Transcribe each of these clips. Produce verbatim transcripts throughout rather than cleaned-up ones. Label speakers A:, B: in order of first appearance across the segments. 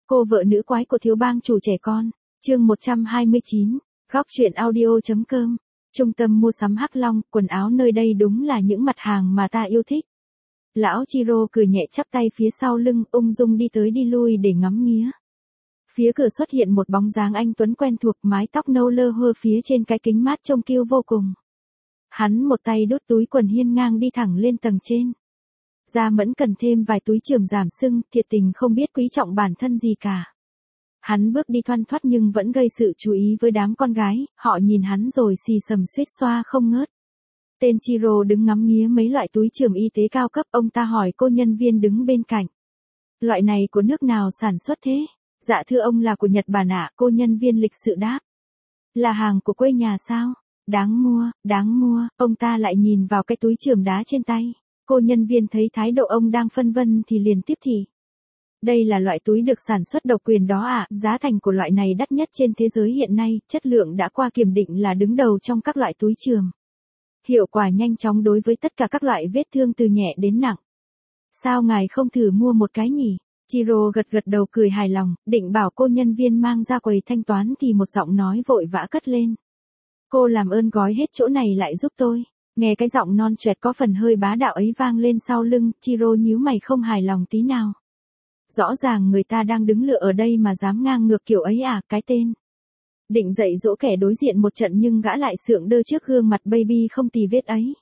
A: Cô vợ nữ quái của thiếu bang chủ trẻ con. Chương một trăm hai mươi chín. Góc truyện audio.com. Trung tâm mua sắm Hắc Long, quần áo nơi đây đúng là những mặt hàng mà ta yêu thích. Lão Chiro cười nhẹ chắp tay phía sau lưng, ung dung đi tới đi lui để ngắm nghía. Phía cửa xuất hiện một bóng dáng anh tuấn quen thuộc, mái tóc nâu lơ hơ phía trên cái kính mát trông kiêu vô cùng. Hắn một tay đút túi quần hiên ngang đi thẳng lên tầng trên. Gia Mẫn cần thêm vài túi chườm giảm sưng, thiệt tình không biết quý trọng bản thân gì cả. Hắn bước đi thoăn thoắt nhưng vẫn gây sự chú ý với đám con gái, họ nhìn hắn rồi xì xầm suýt xoa không ngớt. Tên Chiro đứng ngắm nghía mấy loại túi chườm y tế cao cấp, ông ta hỏi cô nhân viên đứng bên cạnh. Loại này của nước nào sản xuất thế? Dạ thưa ông là của Nhật Bản ạ, cô nhân viên lịch sự đáp. Là hàng của quê nhà sao? Đáng mua, đáng mua, ông ta lại nhìn vào cái túi chườm đá trên tay. Cô nhân viên thấy thái độ ông đang phân vân thì liền tiếp thị. Đây là loại túi được sản xuất độc quyền đó ạ, à, giá thành của loại này đắt nhất trên thế giới hiện nay, chất lượng đã qua kiểm định là đứng đầu trong các loại túi chườm. Hiệu quả nhanh chóng đối với tất cả các loại vết thương từ nhẹ đến nặng. Sao ngài không thử mua một cái nhỉ? Chiro gật gật đầu cười hài lòng, định bảo cô nhân viên mang ra quầy thanh toán thì một giọng nói vội vã cất lên. Cô làm ơn gói hết chỗ này lại giúp tôi. Nghe cái giọng non choẹt có phần hơi bá đạo ấy vang lên sau lưng, Chiro nhíu mày không hài lòng tí nào. Rõ ràng người ta đang đứng lựa ở đây mà dám ngang ngược kiểu ấy à, cái tên. Định dạy dỗ kẻ đối diện một trận nhưng gã lại sượng đơ trước gương mặt baby không tì vết ấy.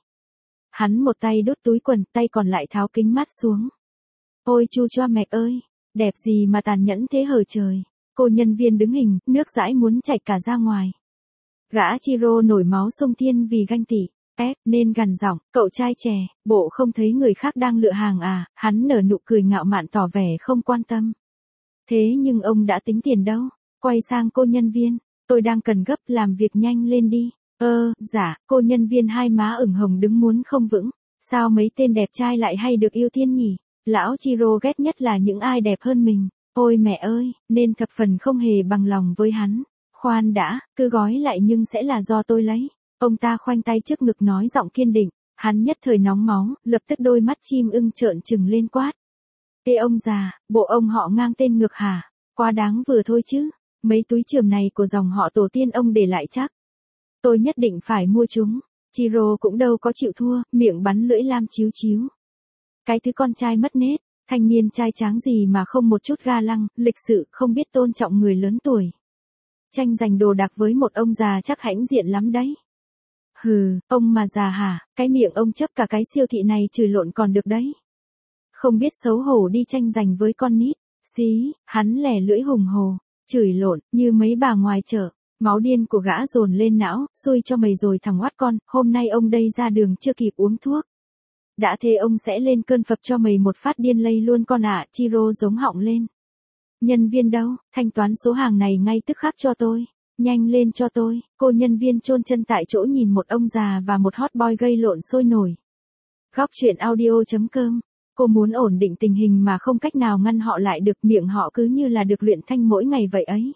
A: Hắn một tay đút túi quần, tay còn lại tháo kính mát xuống. Ôi chu choa mẹ ơi, đẹp gì mà tàn nhẫn thế hở trời. Cô nhân viên đứng hình, nước dãi muốn chảy cả ra ngoài. Gã Chiro nổi máu sông thiên vì ganh tị. Ép, nên gằn giọng, cậu trai trẻ, bộ không thấy người khác đang lựa hàng à, hắn nở nụ cười ngạo mạn tỏ vẻ không quan tâm. Thế nhưng ông đã tính tiền đâu, quay sang cô nhân viên, tôi đang cần gấp, làm việc nhanh lên đi. Ơ, dạ, cô nhân viên hai má ửng hồng đứng muốn không vững, sao mấy tên đẹp trai lại hay được ưu tiên nhỉ, lão Chiro ghét nhất là những ai đẹp hơn mình, ôi mẹ ơi, nên thập phần không hề bằng lòng với hắn. Khoan đã, cứ gói lại nhưng sẽ là do tôi lấy. Ông ta khoanh tay trước ngực nói giọng kiên định, hắn nhất thời nóng máu, lập tức đôi mắt chim ưng trợn trừng lên quát. Ê ông già, bộ ông họ ngang tên ngược hả, quá đáng vừa thôi chứ, mấy túi chườm này của dòng họ tổ tiên ông để lại chắc. Tôi nhất định phải mua chúng, Chiro cũng đâu có chịu thua, miệng bắn lưỡi lam chíu chíu. Cái thứ con trai mất nết, thanh niên trai tráng gì mà không một chút ga lăng, lịch sự, không biết tôn trọng người lớn tuổi. Tranh giành đồ đạc với một ông già chắc hãnh diện lắm đấy. Hừ, ông mà già hả, cái miệng ông chấp cả cái siêu thị này chửi lộn còn được đấy. Không biết xấu hổ đi tranh giành với con nít, xí, hắn lẻ lưỡi hùng hồ, chửi lộn, như mấy bà ngoài chợ, máu điên của gã dồn lên não, xui cho mày rồi thằng oát con, hôm nay ông đây ra đường chưa kịp uống thuốc. Đã thế ông sẽ lên cơn phập cho mày một phát điên lây luôn con ạ, à, Chiro giống họng lên. Nhân viên đâu, thanh toán số hàng này ngay tức khắc cho tôi. Nhanh lên cho tôi, cô nhân viên chôn chân tại chỗ nhìn một ông già và một hot boy gây lộn sôi nổi. Góc truyện audio.com. Cô muốn ổn định tình hình mà không cách nào ngăn họ lại được, miệng họ cứ như là được luyện thanh mỗi ngày vậy ấy.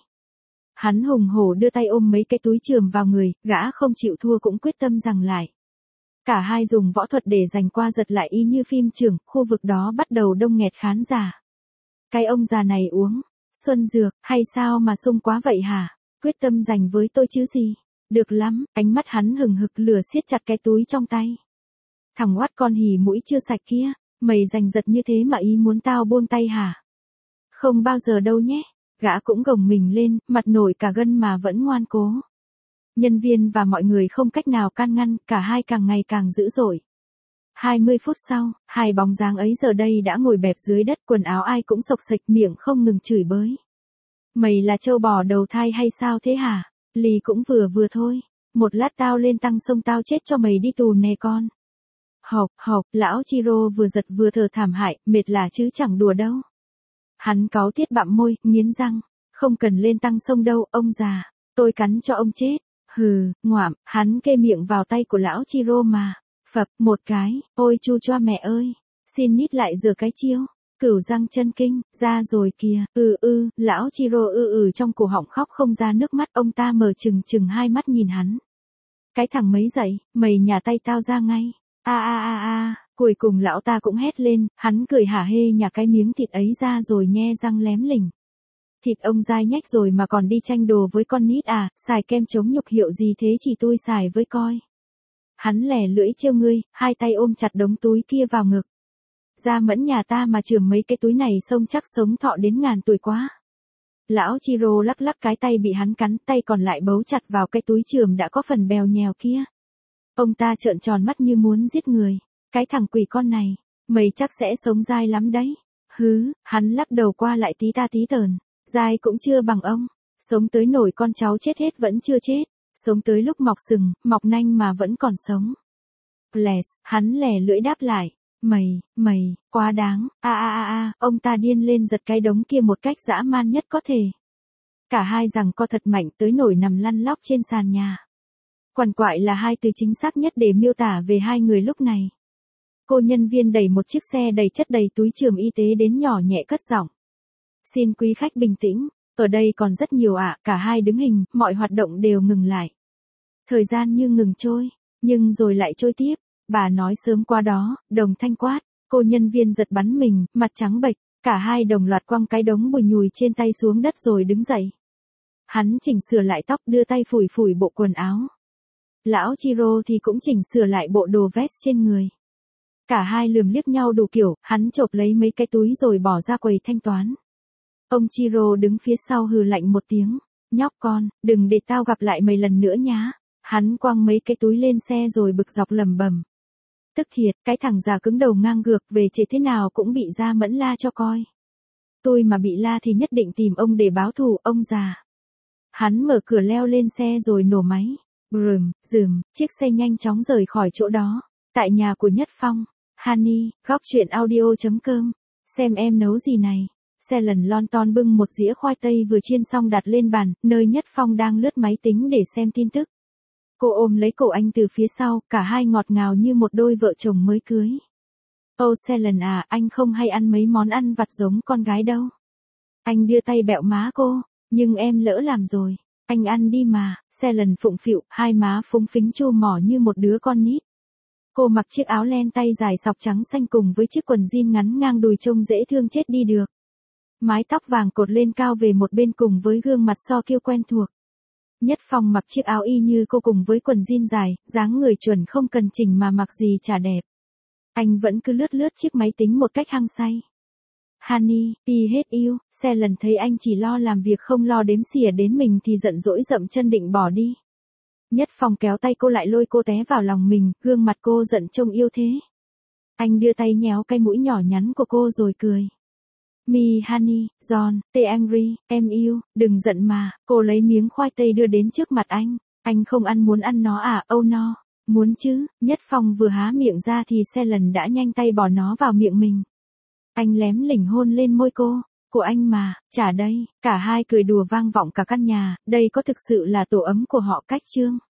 A: Hắn hùng hổ đưa tay ôm mấy cái túi chườm vào người, gã không chịu thua cũng quyết tâm giằng lại. Cả hai dùng võ thuật để giành qua giật lại y như phim trường, khu vực đó bắt đầu đông nghẹt khán giả. Cái ông già này uống xuân dược hay sao mà sung quá vậy hả? Quyết tâm giành với tôi chứ gì. Được lắm, ánh mắt hắn hừng hực lửa siết chặt cái túi trong tay. Thằng oát con hỉ mũi chưa sạch kia, mày giành giật như thế mà ý muốn tao buông tay hả? Không bao giờ đâu nhé. Gã cũng gồng mình lên, mặt nổi cả gân mà vẫn ngoan cố. Nhân viên và mọi người không cách nào can ngăn, cả hai càng ngày càng dữ dội. hai mươi phút sau, hai bóng dáng ấy giờ đây đã ngồi bẹp dưới đất, quần áo ai cũng xộc xệch, miệng không ngừng chửi bới. Mày là trâu bò đầu thai hay sao thế hả? Lì cũng vừa vừa thôi. Một lát tao lên tăng sông tao chết cho mày đi tù nè con. Hộc, hộc, lão Chiro vừa giật vừa thở thảm hại, mệt là chứ chẳng đùa đâu. Hắn cáu tiết bặm môi, nghiến răng. Không cần lên tăng sông đâu, ông già. Tôi cắn cho ông chết. Hừ, ngoạm, hắn kê miệng vào tay của lão Chiro mà. Phập, một cái, ôi chu choa mẹ ơi. Xin nít lại rửa cái chiêu. Cửu răng chân kinh, ra rồi kìa, ừ ừ, lão Chiro ư ừ trong cổ họng khóc không ra nước mắt, ông ta mở trừng trừng hai mắt nhìn hắn. Cái thằng mấy dậy, mày nhả tay tao ra ngay, a a a a, cuối cùng lão ta cũng hét lên, hắn cười hả hê nhả cái miếng thịt ấy ra rồi nhe răng lém lỉnh. Thịt ông dai nhách rồi mà còn đi tranh đồ với con nít à, xài kem chống nhục hiệu gì thế chỉ tôi xài với coi. Hắn lẻ lưỡi trêu ngươi, hai tay ôm chặt đống túi kia vào ngực. Gia Mẫn nhà ta mà chườm mấy cái túi này xông chắc sống thọ đến ngàn tuổi quá. Lão Chiro lắc lắc cái tay bị hắn cắn, tay còn lại bấu chặt vào cái túi chườm đã có phần bèo nhèo kia. Ông ta trợn tròn mắt như muốn giết người. Cái thằng quỷ con này, mày chắc sẽ sống dai lắm đấy. Hứ, hắn lắc đầu qua lại tí ta tí tờn. Dai cũng chưa bằng ông. Sống tới nổi con cháu chết hết vẫn chưa chết. Sống tới lúc mọc sừng, mọc nanh mà vẫn còn sống. Bless, hắn lẻ lưỡi đáp lại. Mày, mày, quá đáng, a a a a, ông ta điên lên giật cái đống kia một cách dã man nhất có thể. Cả hai rằng co thật mạnh tới nổi nằm lăn lóc trên sàn nhà. Quằn quại là hai từ chính xác nhất để miêu tả về hai người lúc này. Cô nhân viên đẩy một chiếc xe đầy chất đầy túi chườm y tế đến nhỏ nhẹ cất giọng. Xin quý khách bình tĩnh, ở đây còn rất nhiều ạ, cả hai đứng hình, mọi hoạt động đều ngừng lại. Thời gian như ngừng trôi, nhưng rồi lại trôi tiếp. Bà nói sớm qua đó, đồng thanh quát, cô nhân viên giật bắn mình, mặt trắng bệch, cả hai đồng loạt quăng cái đống bùi nhùi trên tay xuống đất rồi đứng dậy. Hắn chỉnh sửa lại tóc đưa tay phủi phủi bộ quần áo. Lão Chiro thì cũng chỉnh sửa lại bộ đồ vest trên người. Cả hai lườm liếc nhau đủ kiểu, hắn chộp lấy mấy cái túi rồi bỏ ra quầy thanh toán. Ông Chiro đứng phía sau hừ lạnh một tiếng, nhóc con, đừng để tao gặp lại mày lần nữa nhá. Hắn quăng mấy cái túi lên xe rồi bực dọc lầm bầm. Tức thiệt, cái thằng già cứng đầu ngang ngược về chế thế nào cũng bị Gia Mẫn la cho coi. Tôi mà bị la thì nhất định tìm ông để báo thù, ông già. Hắn mở cửa leo lên xe rồi nổ máy. Brum, rườm, chiếc xe nhanh chóng rời khỏi chỗ đó. Tại nhà của Nhất Phong. Honey, góc truyện audio chấm com. Xem em nấu gì này. Xe lần lon ton bưng một dĩa khoai tây vừa chiên xong đặt lên bàn, nơi Nhất Phong đang lướt máy tính để xem tin tức. Cô ôm lấy cổ anh từ phía sau, cả hai ngọt ngào như một đôi vợ chồng mới cưới. Ô Selen à, anh không hay ăn mấy món ăn vặt giống con gái đâu. Anh đưa tay bẹo má cô, nhưng em lỡ làm rồi. Anh ăn đi mà, Selen phụng phịu, hai má phúng phính chô mỏ như một đứa con nít. Cô mặc chiếc áo len tay dài sọc trắng xanh cùng với chiếc quần jean ngắn ngang đùi trông dễ thương chết đi được. Mái tóc vàng cột lên cao về một bên cùng với gương mặt so kiêu quen thuộc. Nhất Phong mặc chiếc áo y như cô cùng với quần jean dài, dáng người chuẩn không cần chỉnh mà mặc gì chả đẹp. Anh vẫn cứ lướt lướt chiếc máy tính một cách hăng say. Honey, I hate you, xe lần thấy anh chỉ lo làm việc không lo đếm xỉa đến mình thì giận dỗi dậm chân định bỏ đi. Nhất Phong kéo tay cô lại lôi cô té vào lòng mình, gương mặt cô giận trông yêu thế. Anh đưa tay nhéo cái mũi nhỏ nhắn của cô rồi cười. Me honey, John, stay angry, em yêu, đừng giận mà. Cô lấy miếng khoai tây đưa đến trước mặt anh. Anh không ăn muốn ăn nó à, oh no. Muốn chứ. Nhất Phong vừa há miệng ra thì xe lần đã nhanh tay bỏ nó vào miệng mình. Anh lém lỉnh hôn lên môi cô. Của anh mà, trả đây. Cả hai cười đùa vang vọng cả căn nhà. Đây có thực sự là tổ ấm của họ cách chương.